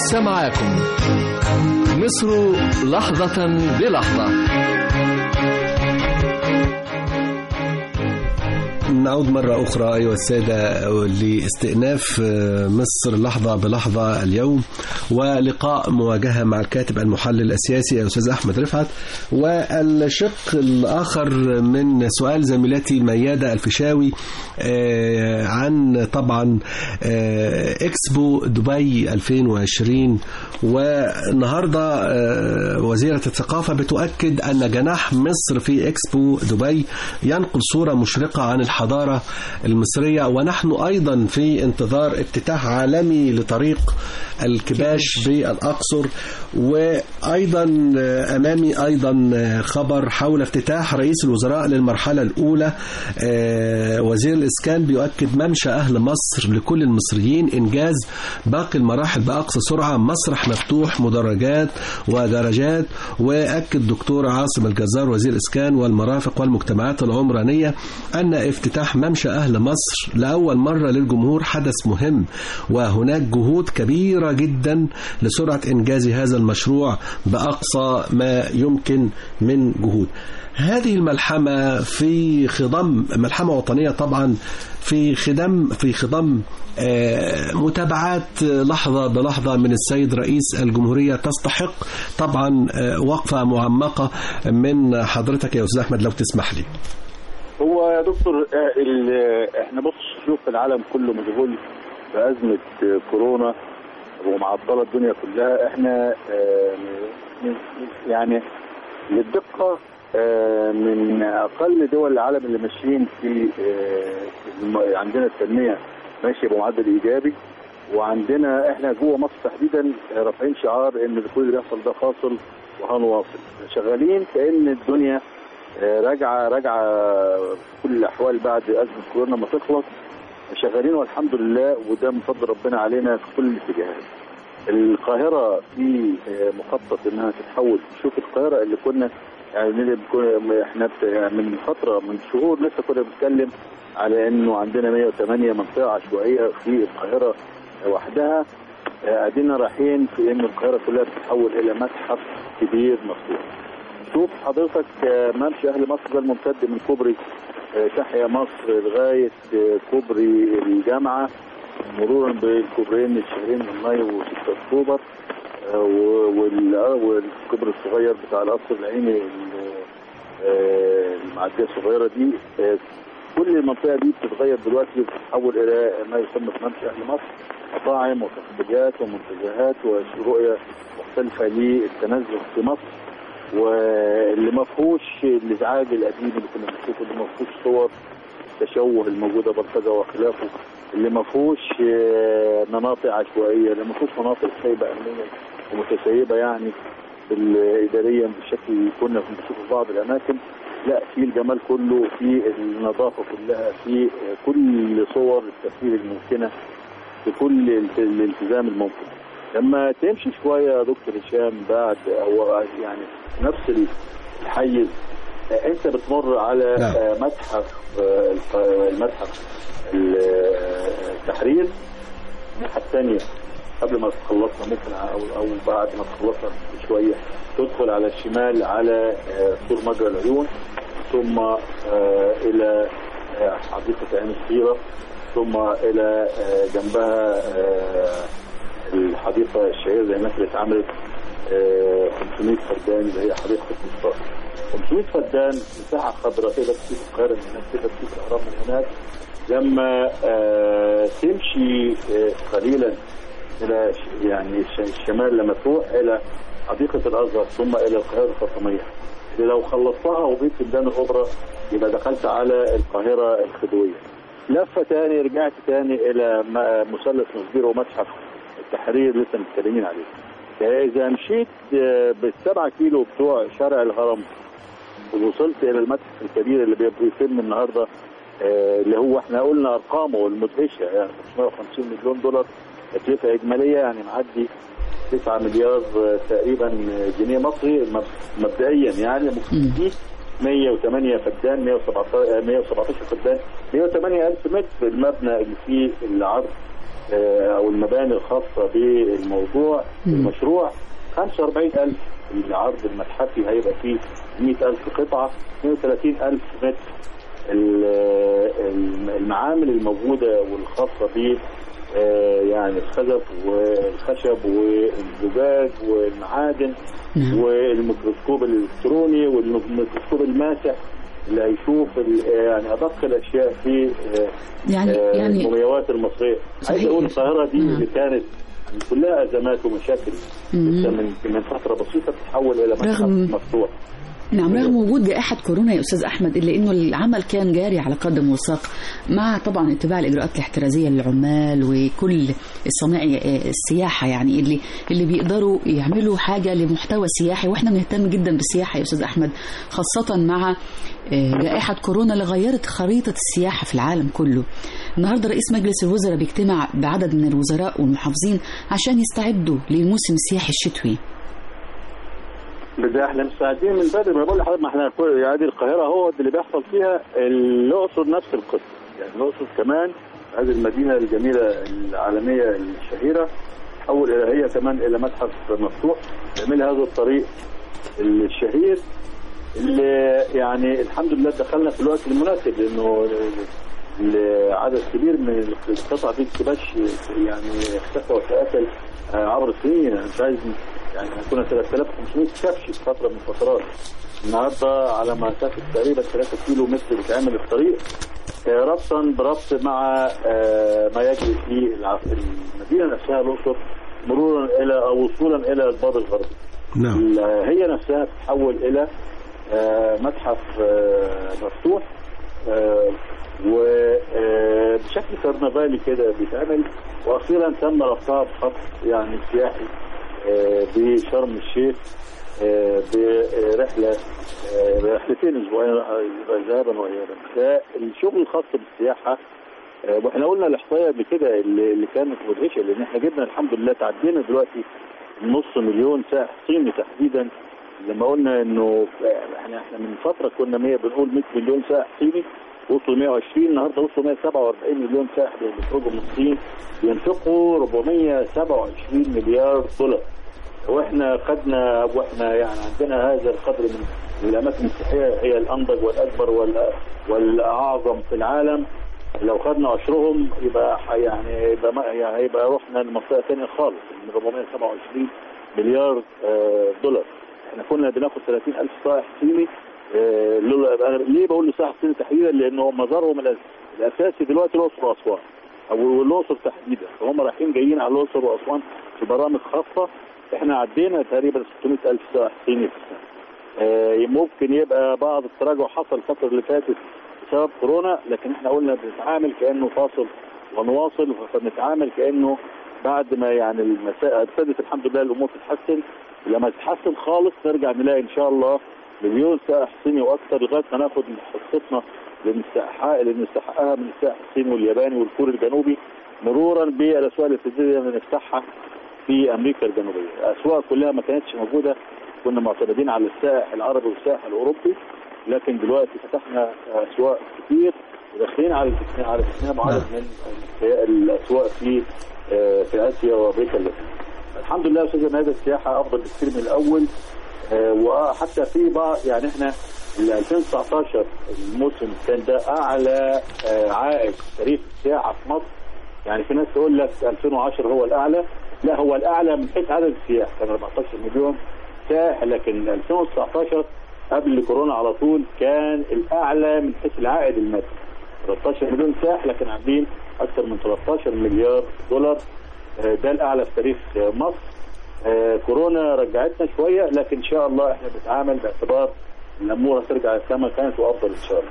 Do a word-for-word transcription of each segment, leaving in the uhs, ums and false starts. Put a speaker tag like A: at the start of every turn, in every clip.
A: لسه معاكم مصر لحظة بلحظة.
B: نعود مرة أخرى أيها السادة لاستئناف مصر لحظة بلحظة اليوم، ولقاء مواجهة مع الكاتب المحلل السياسي الأستاذ أحمد رفعت. والشق الآخر من سؤال زميلتي ميادة الفيشاوي عن طبعا إكسبو دبي ألفين وعشرين، والنهاردة وزيرة الثقافة بتؤكد أن جناح مصر في إكسبو دبي ينقل صورة مشرقة عن الحضارة المصرية، ونحن أيضا في انتظار افتتاح عالمي لطريق الكباش بالأقصر. وأيضا أمامي أيضا خبر حول افتتاح رئيس الوزراء للمرحلة الأولى. وزير الإسكان بيؤكد ممشى أهل مصر لكل المصريين، إنجاز باقي المراحل بأقصى سرعة، مسرح مفتوح، مدرجات ودرجات. وأكد دكتور عاصم الجزار وزير الإسكان والمرافق والمجتمعات العمرانية أن افتتاح ممشى أهل مصر لأول مرة للجمهور حدث مهم، وهناك جهود كبيرة جدا لسرعة إنجاز هذا المشروع بأقصى ما يمكن من جهود. هذه الملحمة في خضم ملحمة وطنية طبعا، في خدم في خضم متابعات لحظة بلحظة من السيد رئيس الجمهورية تستحق طبعا وقفة معمقة من حضرتك يا أستاذ أحمد لو تسمح لي.
C: هو يا دكتور احنا بص شوف العالم كله مشغول بأزمة كورونا ومعطلة الدنيا كلها. احنا يعني للدقة من أقل دول العالم اللي ماشيين في عندنا التنمية ماشية بمعدل إيجابي، وعندنا احنا جوه مصر تحديدا رافعين شعار ان كل اللي بيحصل ده فاصل وهنواصل، شغالين كأن الدنيا راجعه راجعه في كل الاحوال بعد ازمه كورونا ما تخلص، شغالين والحمد لله، وده من فضل ربنا علينا في كل الاتجاهات. القاهره في مخطط انها تتحول. شوف القاهره اللي كنا يعني احنا من فتره من شهور لسه كنا بنتكلم على انه عندنا مية وثمانية منطقه عشوائيه في القاهره وحدها، ادينا رايحين في ان القاهره كلها تتحول الى متحف كبير مفتوح. شوف حضرتك ممشى أهل مصر ده الممتد من كوبري تحيا مصر لغاية كوبري الجامعة، مرورا بالكوبرين الشهرين من مايو وستة أكتوبر، والكوبري الصغير بتاع القصر العيني المعدية الصغيرة دي. كل المنطقة دي بتتغير دلوقتي وبتتحول إلى ما يسمى في ممشى أهل مصر مطاعم وكافيهات ومنتجعات ورؤية مختلفة للتنزه في مصر، واللي ما فيهوش الازعاج القديم اللي كنا بنشوفه، اللي ما فيهوش صور التشوه الموجوده بلطجه وخلافه، اللي ما فيهوش مناطق عشوائيه، اللي ما فيهوش مناطق سايبه امنيا ومتسيبه يعني اداريا بالشكل اللي كنا بنشوفه في بعض الاماكن. لا، في الجمال كله، في النظافه كلها، في كل صور التسيير الممكنه، في كل الالتزام الممكن. لما تمشي شويه يا دكتور هشام بعد او يعني نفس الحيز، انت بتمر على لا. متحف المتحف التحرير، الناحيه الثانيه قبل ما تخلصها ممكن او او بعد ما تخلصها بشويه تدخل على الشمال على سور مجرى العيون، ثم الى حديقه عين الصيره، ثم الى جنبها الحديقه الشهيره زي الناس اللي اتعملت خمسمية فدان اللي هي حديقه مصطفى. خمسمية فدان مساحه خضراء تقدر تشوف القاهره من هناك، تقدر تشوف الاهرام من هناك. لما تمشي قليلا الى يعني الشمال لما تروح الى حديقه الازهر ثم الى القاهره الفاطميه، اللي لو خلصتها وبقيت في ميدان الاوبرا يبقى دخلت على القاهره الخديويه. لفه تاني رجعت تاني الى مثلث مسبيرو ومتحف التحرير لسه متكلمين عليه. اذا مشيت بالسبعة كيلو بتوع شارع الهرم ووصلت الى المتحف الكبير اللي بيتم النهارده، اللي هو احنا قلنا ارقامه المدهشه يعني خمسمائة وخمسين مليون دولار تكلفه اجماليه، يعني معدي تسعة مليار تقريبا جنيه مصري مبدئيا، يعني ممكن فيه مية وثمانية فدان، مية وسبعتاشر فدان، مية وثمانية ألف متر المبنى اللي فيه العرض او المباني الخاصه بالموضوع المشروع خمسة وأربعين ألف. العرض المتحفي هيبقى فيه مئة ألف قطعه، اثنين وثلاثين ألف متر. المعامل الموجوده والخاصه ب يعني الخزف والخشب والزجاج والمعادن والميكروسكوب الالكتروني والميكروسكوب الماسح اللي هيشوف يعني ادق الاشياء في يعني يعني المومياوات المصريه. عايز اقول القاهره دي اللي كانت كلها ازمات ومشاكل من من فتره بسيطه تتحول الى متحف مفتوح.
D: نعم، رغم وجود جائحة كورونا يا أستاذ أحمد، إلا إنه العمل كان جاري على قدم وساق، مع طبعا اتباع الإجراءات الاحترازية للعمال وكل الصناعي السياحة، يعني اللي اللي بيقدروا يعملوا حاجة لمحتوى سياحي، وإحنا بنهتم جدا بالسياحة يا أستاذ أحمد، خاصة مع جائحة كورونا اللي غيرت خريطة السياحة في العالم كله. النهارده رئيس مجلس الوزراء بيجتمع بعدد من الوزراء والمحافظين عشان يستعدوا للموسم السياحي الشتوي.
C: ده احنا مستعدين من بدري. ما بقول لحضرتك، ما احنا يعني القاهره هو اللي بيحصل فيها، الاقصر نفس القصه. يعني الاقصر كمان هذه المدينه الجميله العالميه الشهيره تحول الى هي كمان الى متحف مفتوح يعمل هذا الطريق الشهير اللي يعني الحمد لله دخلنا في الوقت المناسب، لانه عدد كبير من القطع دي تبش يعني اختفى وتاكل عبر السنين. انا مش عايز يعني كنا ثلاثة آلاف وخمسمائة كبش في فتره من الفترات، النهارده على مسافه تقريبا ثلاثة كيلو متر بتعمل الطريق ربطا بربط مع ما يجري في المدينه نفسها الاقصر مرورا الى او وصولا الى الباب الغربي.
B: نعم.
C: هي نفسها تتحول الى متحف مفتوح وبشكل كرنفالي كده بيتعمل، واخيرا تم ربطها بخط يعني سياحي بشرم الشيخ برحله رحلتين اسبوعين ذهابا وايابا. فالشغل الخاص بالسياحه، واحنا قلنا الاحصائيه قبل كده اللي كانت مدهشه، لان احنا جبنا الحمد لله تعدينا دلوقتي نص مليون سائح صيني تحديدا. لما قلنا انه احنا احنا من فتره كنا مية بنقول مئة مليون سائح صيني، وصلوا مئة وعشرين، النهارده وصلوا مئة وسبعة وأربعين مليون سائح بيخرجوا من الصين، بينفقوا أربعمئة وسبعة وعشرين مليار دولار. واحنا خدنا واحنا يعني عندنا هذا القدر من الاماكن السياحيه هي الانضج والاكبر والاعظم في العالم. لو خدنا عشرهم يبقى يعني يبقى يعني هيبقى رحنا لمنطقه ثانيه خالص من أربعمئة وسبعة وعشرين مليار دولار. احنا كنا بناخد ثلاثين ألف سائح صيني. اه ليه بقول له سائح صيني تحديدا؟ لانه مزارهم الاساسي دلوقتي الاقصر واسوان، او الاقصر تحديدا، فهم رايحين جايين على الاقصر واسوان في برامج خاصه. احنا عدينا تقريبا ستمئة ألف سائح صيني في السنه. اه ممكن يبقى بعض التراجع حصل الفتره اللي فاتت بسبب كورونا، لكن احنا قلنا بنتعامل كانه فاصل ونواصل، فبنتعامل كانه بعد ما يعني المساء ابتدت الحمد لله الامور تتحسن، لما تتحسن خالص نرجع نلاقي ان شاء الله مليون سائح صيني واكثر، لغايه ما ناخد حصتنا اللي نستحقها من السائح الصيني والياباني والكوري الجنوبي، مرورا بالاسواق الاستراتيجيه اللي نفتحها في امريكا الجنوبيه. الاسواق كلها ما كانتش موجوده، كنا معتمدين على السائح العربي والسائح الاوروبي، لكن دلوقتي فتحنا اسواق كتير وداخلين على على استثناء معرض من الاسواق في في اسيا وامريكا اللاتينيه. الحمد لله يا استاذ، هذا السياحه افضل بكثير من الاول، وحتى في بعض يعني احنا ألفين وتسعة عشر الموسم كان ده اعلى عائد تاريخ السياحه في مصر. يعني في ناس تقول لك ألفين وعشرة هو الاعلى، لا هو الاعلى من حيث عدد السياح كان أربعة عشر مليون سائح، لكن ألفين وتسعة عشر قبل كورونا على طول كان الاعلى من حيث العائد المادي، ثلاثة عشر مليون سائح لكن عاملين اكثر من ثلاثة عشر مليار دولار. ده الاعلى في تاريخ مصر. كورونا رجعتنا شويه، لكن ان شاء الله احنا بنتعامل باعتبار الامور هترجع كما كانت وافضل ان شاء الله.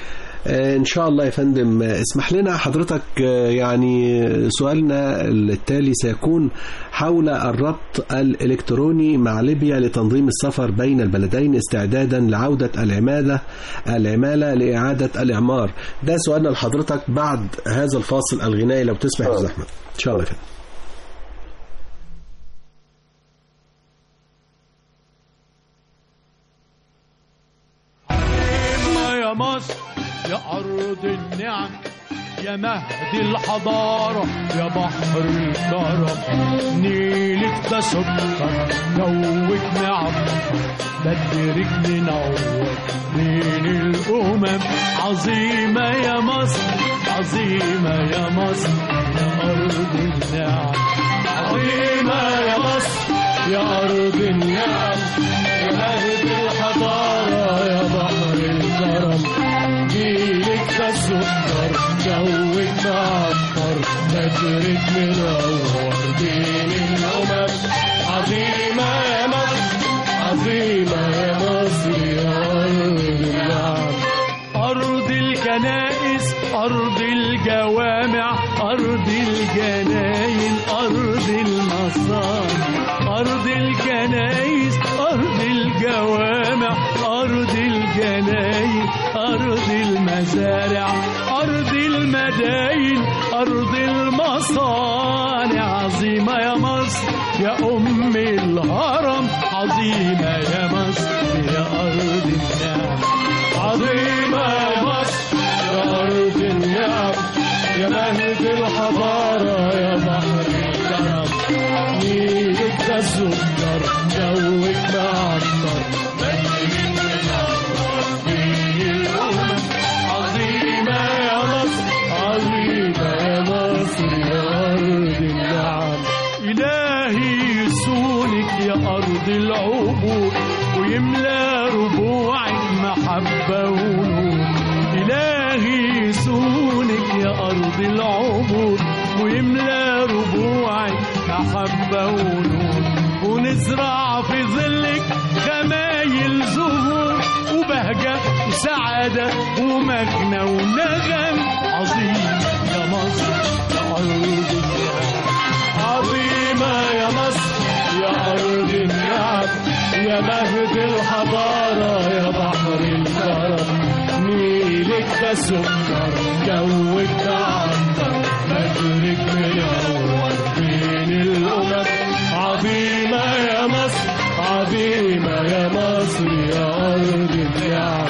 B: إن شاء الله يا فندم. اسمح لنا حضرتك، يعني سؤالنا التالي سيكون حول الربط الإلكتروني مع ليبيا لتنظيم السفر بين البلدين استعدادا لعودة العمالة العمالة لإعادة الإعمار. ده سؤالنا لحضرتك بعد هذا الفاصل الغنائي لو تسمح يا أستاذ أحمد. إن شاء الله يا فندم.
E: يا مصر يا أرض النعم يا مهد الحضارة يا بحر الكرم، نيلك ده سكر جوك نعم، بدرك منور بين الأمم. عظيمة يا مصر عظيمة يا مصر يا أرض النعم، عظيمة يا مصر يا أرض النعم، يا مهد الحضارة يا بحر الكرم، جيلك ده سكر جوك معطر، بدرك منور بين الأمم. عظيمة يا مصر عظيمة يا مصر يا أرض النعم، أرض الكنائس أرض الجوامع أرض الجناين أرض المصانع، أرض الكنائس أرض الجوامع أرض الجناين أرض المزارع أرض المداين أرض المصانع. عظيمة يا مصر يا أم الهرم، عظيمة يا مصر يا أرض النعم، عظيمة يا مصر يا أرض النعم، يا مهد الحضارة يا بحر الكرم، نيلك ده سكر جوك معطر، بدرك منور بين الأمم. عظيمة يا مصر عظيمة يا مصر يا أرض النعم، إلهي يسونك يا أرض العبور ويملى ربوعك محبة ونور، إلهي يسونك يا أرض العبور ويملى ربوعك محبة ونور، ونزرع في ظلك خمايل زهور وبهجة وسعادة ومجنى ونغم. عظيم يا مصر يا أرض النعم، عظيمة يا مصر يا أرض النعم، يا مهد الحضارة يا بحر الكرم، نيلك ده سكر جوك معطر، بدرك منور بين الأمم. عظيمة يا مصر عظيمة يا مصر يا أرض النعم.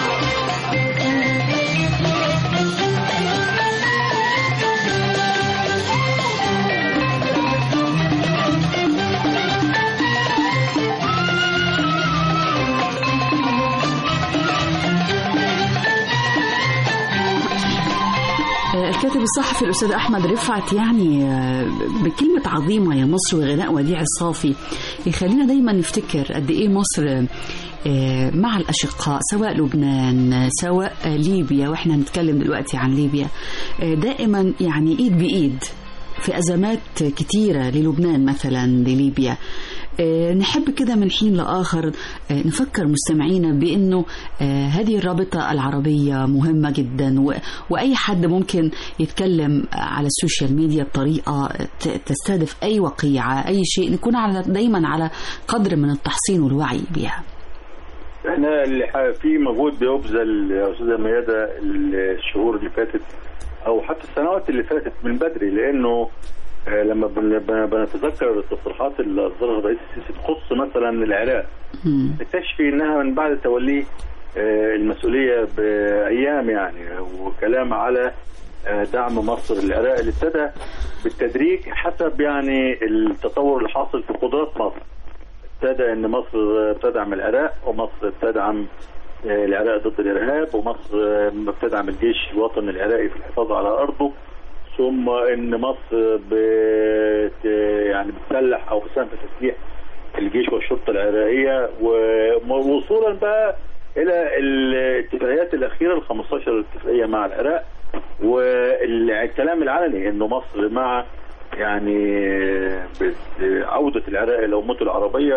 D: الكاتب الصحفي الأستاذ أحمد رفعت يعني بكلمة عظيمة يا مصر وغناء وديع الصافي يخلينا دايما نفتكر قد إيه مصر مع الأشقاء، سواء لبنان سواء ليبيا، وإحنا نتكلم دلوقتي عن ليبيا، دائما يعني إيد بإيد في أزمات كتيرة، للبنان مثلا لليبيا. نحب كده من حين لآخر نفكر مستمعينا بأنه هذه الرابطة العربية مهمة جدا، وأي حد ممكن يتكلم على السوشيال ميديا بطريقة تستهدف أي وقيعة أي شيء، نكون على دايما على قدر من التحصين والوعي بها.
C: احنا اللي في مجهود بيبذل يا أستاذة ميادة الشهور اللي فاتت أو حتى السنوات اللي فاتت من بدري، لأنه لما بنتذكر التصريحات اللي أصدرها الرئيس السيسي تخص مثلا العراق، تكتشفي انها من بعد توليه المسؤوليه بايام يعني، وكلام على دعم مصر للعراق اللي ابتدى بالتدريج حسب يعني التطور اللي حاصل في قدرات مصر. ابتدى ان مصر بتدعم العراق، ومصر بتدعم العراق ضد الارهاب، ومصر بتدعم الجيش الوطني العراقي في الحفاظ على ارضه، ثم ان مصر بت يعني بتسلح او بتساهم في تسليح الجيش والشرطه العراقيه، ووصولا بقى الى الاتفاقيات الاخيره ال خمستاشر اتفاقيه مع العراق، والكلام العلني انه مصر مع يعني عوده العراق الى امته العربيه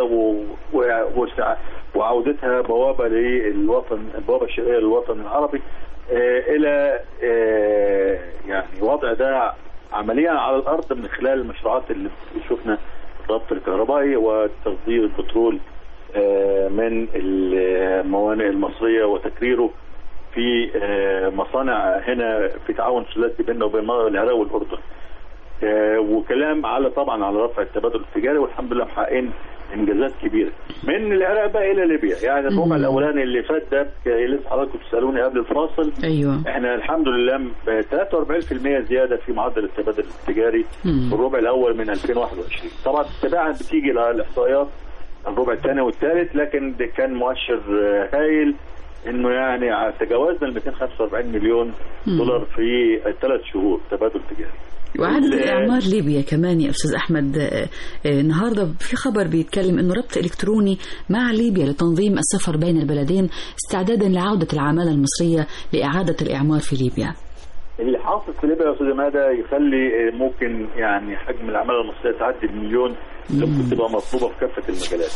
C: وعودتها بوابه للوطن، البوابه الشرقيه للوطن العربي، الى يعني وضع ده عمليا على الارض من خلال المشروعات اللي شفنا، الربط الكهربائي وتصدير البترول من الموانئ المصريه وتكريره في مصانع هنا في تعاون ثلاثي بيننا وبين العراق والاردن، وكلام على طبعا على رفع التبادل التجاري، والحمد لله محققين انجازات كبيره من العراق بقى الى ليبيا. يعني الربع الاولاني اللي فات ده لسه حضراتكم بتسالوني قبل الفاصل،
D: ايوه
C: احنا الحمد لله ب ثلاثة وأربعين بالمئة زياده في معدل التبادل التجاري في الربع الاول من ألفين وواحد وعشرين. طبعا تباعا بتيجي الاحصائيات الربع الثاني والثالث، لكن ده كان مؤشر هايل انه يعني تجاوزنا ال مئتين وخمسة وأربعين مليون دولار في ثلاث شهور تبادل تجاري.
D: وعدد الإعمار ليبيا كمان يا أستاذ أحمد، النهاردة في خبر بيتكلم أنه ربط إلكتروني مع ليبيا لتنظيم السفر بين البلدين استعدادا لعودة العمالة المصرية لإعادة الإعمار في ليبيا.
C: اللي حاصل في ليبيا يا أستاذ ماذا يخلي ممكن يعني حجم العمالة المصرية تعدي المليون اللي ممكن تبقى مطلوبة في كافة المجالات.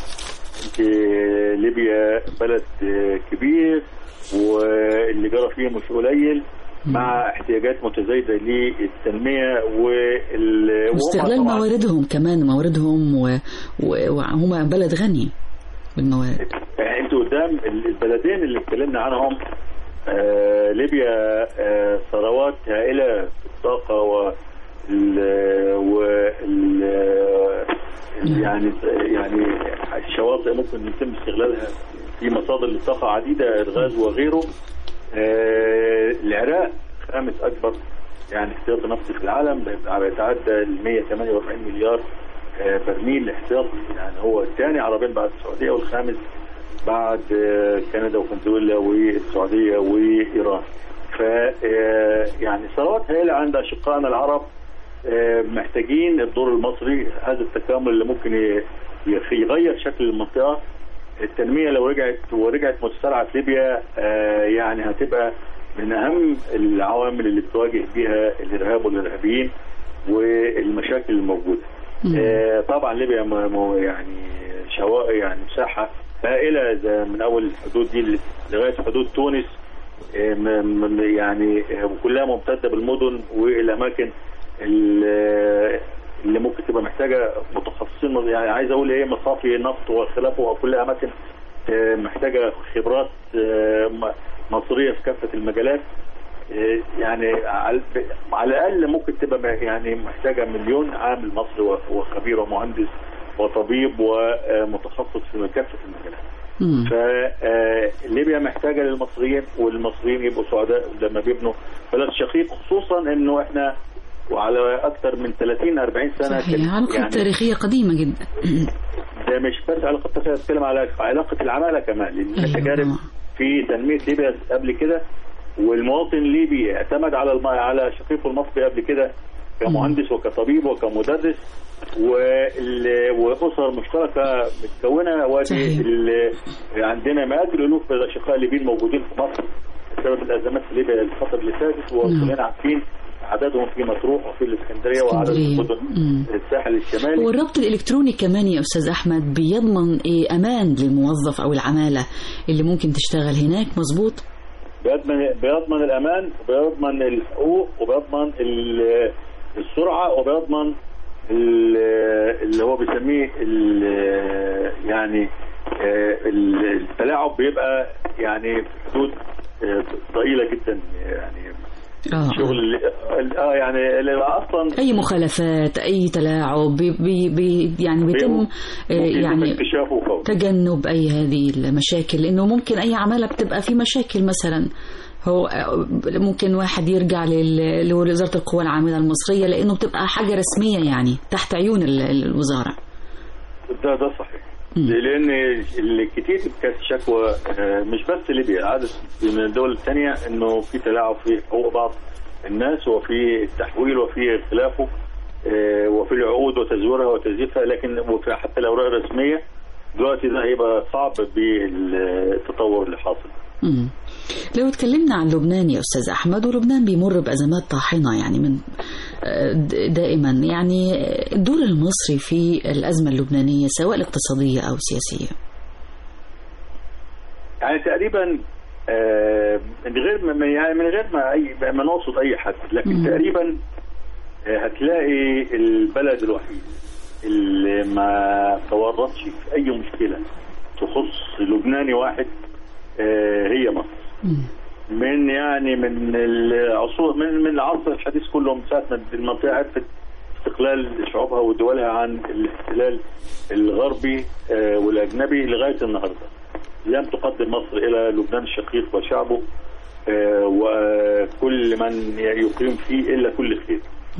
C: ليبيا بلد كبير واللي جرى فيه مش قليل، مع احتياجات متزايدة للتنمية
D: واستغلال مواردهم كمان مواردهم وهم بلد غني بالموارد.
C: انتوا قدام البلدين اللي اتكلمنا عنهم آه ليبيا آه ثروات هائلة في الطاقة وال وال يعني يعني الشواطئ ممكن يتم استغلالها في مصادر للطاقة عديدة، الغاز وغيره. آه العراق خامس أكبر يعني احتياطي نفطي في العالم، بيتعدى ال مئة وثمانية وأربعين مليار آه برميل احتياطي، يعني هو الثاني عربيا بعد السعودية والخامس بعد آه كندا وفنزويلا والسعودية وإيران. ف آه يعني ثروات هائلة عند أشقائنا العرب، آه محتاجين الدور المصري، هذا التكامل اللي ممكن يغير شكل المنطقة. التنمية لو رجعت ورجعت متسارعة في ليبيا آه يعني هتبقى من أهم العوامل اللي بتواجه بها الإرهاب والإرهابيين والمشاكل الموجودة. آه طبعا ليبيا يعني شواء يعني مساحة هائلة زي من أول الحدود دي لغاية حدود تونس، آه يعني كلها ممتدة بالمدن والأماكن اللي ممكن تبقى محتاجة متخصصين، يعني عايز أقول إيه مصافي نفط وخلافه، وكل أماكن محتاجة خبرات مصرية في كافة المجالات. يعني على الأقل ممكن تبقى يعني محتاجة مليون عامل مصري وخبير ومهندس وطبيب ومتخصص في كافة المجالات. فليبيا محتاجة للمصريين، والمصريين يبقوا سعداء لما بيبنوا بلد شقيق، خصوصا إنه إحنا وعلى أكثر من ثلاثين أربعين سنة.
D: صحيح، علاقة يعني تاريخية قديمة جدا. ده
C: مش بس علاقة تاريخية، أتكلم على علاقة العمالة كمان، لأن التجارب في تنمية ليبيا قبل كده، والمواطن الليبي اعتمد على الم... على شقيقه المصري قبل كده كمهندس وكطبيب وكمدرس، وال... وأسر مشتركة متكونة، وادي ال... عندنا مئات الألوف من الأشقاء الليبيين موجودين في مصر بسبب الأزمات في ليبيا الفترة اللي فاتت، وكلنا عارفين عددهم في مطروح وفي الإسكندرية وعدد المدن الساحل الشمالي.
D: والربط الإلكتروني كمان يا أستاذ أحمد بيضمن إيه أمان للموظف أو العمالة اللي ممكن تشتغل هناك، مظبوط؟
C: بيضمن بيضمن الأمان، وبيضمن الحقوق، وبيضمن السرعة، وبيضمن اللي هو بيسميه يعني التلاعب بيبقى يعني في حدود ضئيلة جدا، يعني
D: آه.
C: شغل اه يعني اصلا
D: اي مخالفات اي تلاعب بي بي بي يعني بيتم آه يعني تجنب اي هذه المشاكل، لانه ممكن اي عماله بتبقى في مشاكل، مثلا هو ممكن واحد يرجع لوزاره القوى العامله المصريه لانه بتبقى حاجه رسميه يعني تحت عيون الوزاره.
C: ده ده صحيح، لان الكثير كانت شكوى مش بس ليبيا، عدد من الدول الثانيه انه في تلاعب في حقوق بعض الناس، وفي التحويل وفي خلافه، وفي العقود وتزويرها وتزييفها، لكن وفي حتى الاوراق الرسميه دلوقتي ده هيبقى صعب بالتطور اللي حاصل.
D: مم. لو اتكلمنا عن لبنان يا أستاذ أحمد، ولبنان بيمر بأزمات طاحنة يعني من دائما، يعني الدور المصري في الأزمة اللبنانية سواء الاقتصادية أو السياسية.
C: يعني تقريبا من غير ما يعني من غير ما أي ما نقصد أي حد، لكن م- تقريبا هتلاقي البلد الوحيد اللي ما تورطش في أي مشكلة تخص لبناني واحد هي مصر. من يعني من العصور من من العصر الحديث كله، من ساعه ما المنطقه عرفت استقلال شعوبها ودولها عن الاحتلال الغربي والاجنبي لغايه النهارده. لم تقدم مصر الى لبنان الشقيق وشعبه وكل من يقيم فيه الا كل خير.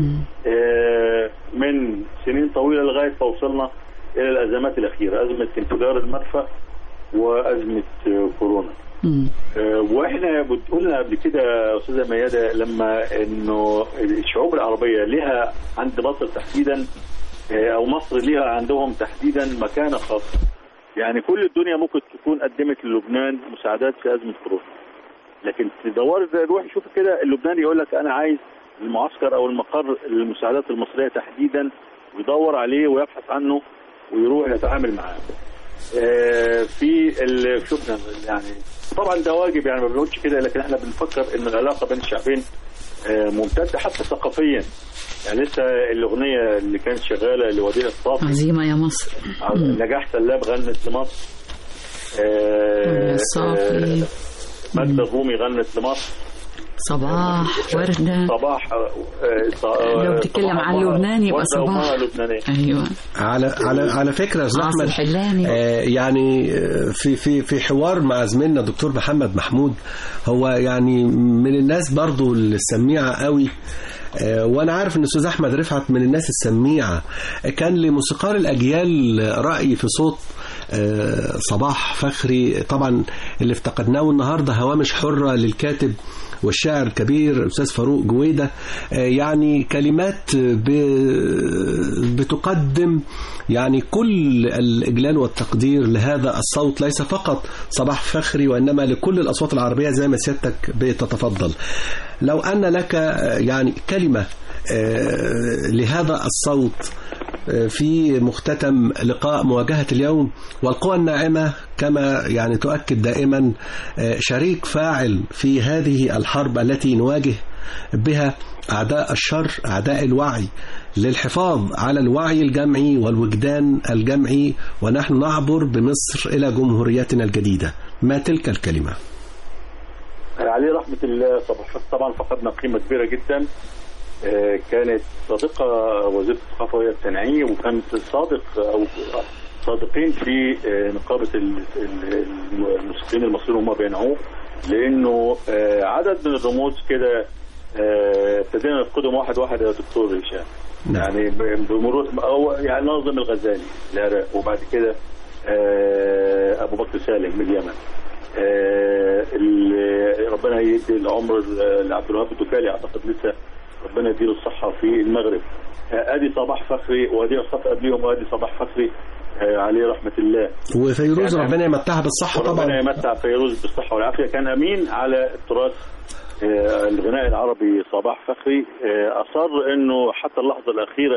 C: من سنين طويله لغايه ما وصلنا الى الازمات الاخيره، ازمه انفجار المدفع وازمه كورونا. واحنا قلنا قبل كده يا استاذه ميادة لما انه الشعوب العربيه لها عند مصر تحديدا او مصر لها عندهم تحديدا مكانه خاصه. يعني كل الدنيا ممكن تكون قدمت للبنان مساعدات في ازمه كورونا، لكن تدور روح شوف كده اللبناني يقول لك انا عايز المعسكر او المقر المساعدات المصريه تحديدا، ويدور عليه ويبحث عنه ويروح يتعامل معاه. في شفنا يعني طبعا ده واجب، يعني ما بنقولش كده، لكن احنا بنفكر ان العلاقه بين الشعبين ممتده حتى ثقافيا. يعني لسه الاغنيه اللي كانت شغاله لوديع الصافي
D: عزيمه يا مصر،
C: نجاح سلاب غنت لمصر،
D: الصافي
C: مجد الرومي غنت لمصر،
D: صباح وردة،
C: صباح
D: لو بتتكلم عن لبنان يبقى صباح.
B: ايوه على على على فكره يا استاذ احمد، آه يعني في في في حوار مع زميلنا دكتور محمد محمود، هو يعني من الناس برضو السميعه قوي، آه وانا عارف ان الاستاذ احمد رفعت من الناس السميعه. كان لموسيقار الاجيال راي في صوت آه صباح فخري، طبعا اللي افتقدناه النهارده هوامش حره للكاتب والشاعر الكبير الأستاذ فاروق جويدة. يعني كلمات بتقدم يعني كل الإجلال والتقدير لهذا الصوت، ليس فقط صباح فخري وإنما لكل الأصوات العربية زي ما سيادتك بتتفضل. لو أن لك يعني كلمة لهذا الصوت في مختتم لقاء مواجهة اليوم، والقوى الناعمة كما يعني تؤكد دائما شريك فاعل في هذه الحرب التي نواجه بها أعداء الشر، أعداء الوعي، للحفاظ على الوعي الجمعي والوجدان الجمعي، ونحن نعبر بمصر إلى جمهوريتنا الجديدة. ما تلك الكلمة؟
C: عليه رحمة الله طبعا فقدنا قيمة كبيرة جدا. كانت صادقة وزيرة الثقافة وهي التنعيم، وكانت صادق أو صادقين في نقابة الموسيقيين المصريين وهم بينعوه، لأنه عدد من الرموز كده ابتدينا نفقدهم واحد واحد يا دكتور هشام. يعني بمرور أو يعني ناظم الغزالي العراق، وبعد كده أبو بكر سالم من اليمن، ربنا يدي العمر لعبد الوهاب الدكالي أعتقد لسه ربنا يديله الصحة في المغرب. ادي صباح فخري وادي الصف قبليهم وادي صباح فخري عليه رحمة الله.
B: وفيروز يعني ربنا يمتعها بالصحة طبعا.
C: ربنا يمتع فيروز بالصحة والعافية. كان أمين على التراث الغناء العربي صباح فخري، أصر إنه حتى اللحظة الأخيرة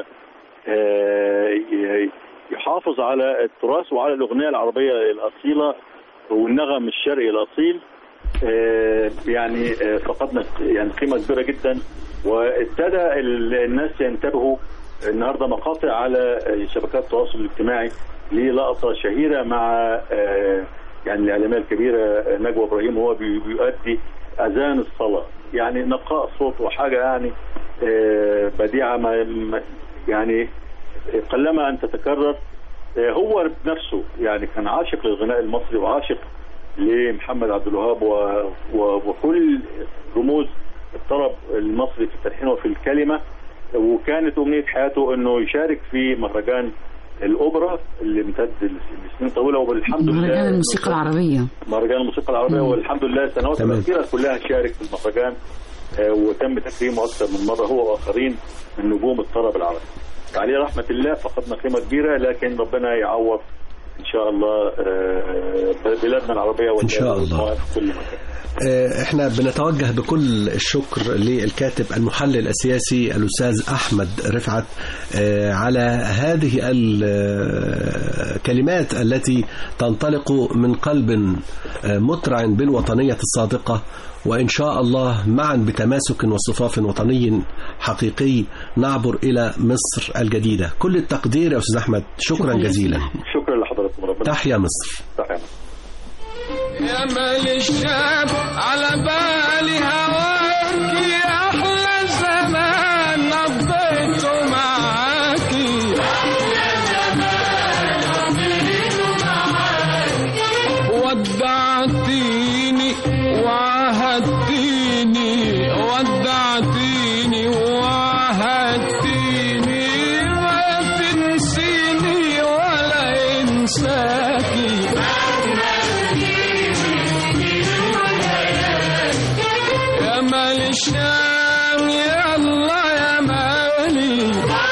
C: يحافظ على التراث وعلى الأغنية العربية الأصيلة والنغم الشرقي الأصيل. يعني فقدنا يعني قيمة كبيرة جدا، وابتدى الناس ينتبهوا. النهارده مقاطع على شبكات التواصل الاجتماعي للقطة شهيرة مع يعني الإعلامية الكبيرة نجوى إبراهيم وهو بيؤدي أذان الصلاة، يعني نقاء صوت وحاجة يعني بديعة ما يعني قلما أن تتكرر. هو نفسه يعني كان عاشق للغناء المصري وعاشق لمحمد عبد الوهاب وكل رموز الطرب المصري في التلحين وفي الكلمة، وكانت أمنية حياته أنه يشارك في مهرجان الأوبرا اللي امتد لسنين طويلة، والحمد لله
D: مهرجان الموسيقى العربية
C: مهرجان الموسيقى العربية مم. والحمد لله السنوات الأخيرة كلها شارك في المهرجان، وتم تكريمه أكثر من مرة هو وآخرين من نجوم الطرب العربي. عليه رحمة الله فقدنا قيمة كبيرة، لكن ربنا يعوض إن شاء الله بلادنا العربية
B: إن شاء الله
C: في كل مكان.
B: احنا بنتوجه بكل الشكر للكاتب المحلل السياسي الأستاذ أحمد رفعت على هذه الكلمات التي تنطلق من قلب مترع بالوطنية الصادقة، وإن شاء الله معا بتماسك وصفاف وطني حقيقي نعبر إلى مصر الجديدة. كل التقدير يا أستاذ أحمد، شكرا جزيلا.
C: شكرا لحضراتكم، ربنا
B: تحيا مصر.
C: تحيا مصر.
F: يا مال الشاب على بالي هواك يا أحلى زمان قضيته معاك. مال الشام يا الله يا مالي.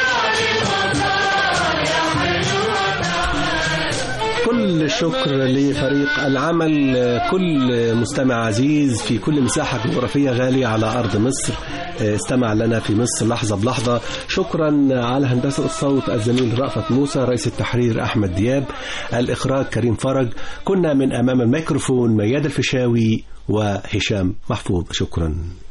B: كل الشكر لفريق العمل، كل مستمع عزيز في كل مساحة جغرافية غالية على أرض مصر استمع لنا في مصر لحظة بلحظة. شكرا على هندسة الصوت الزميل رأفت موسى، رئيس التحرير أحمد دياب، الإخراج كريم فرج. كنا من أمام الميكروفون مياد الفيشاوي وهشام محفوظ. شكرا.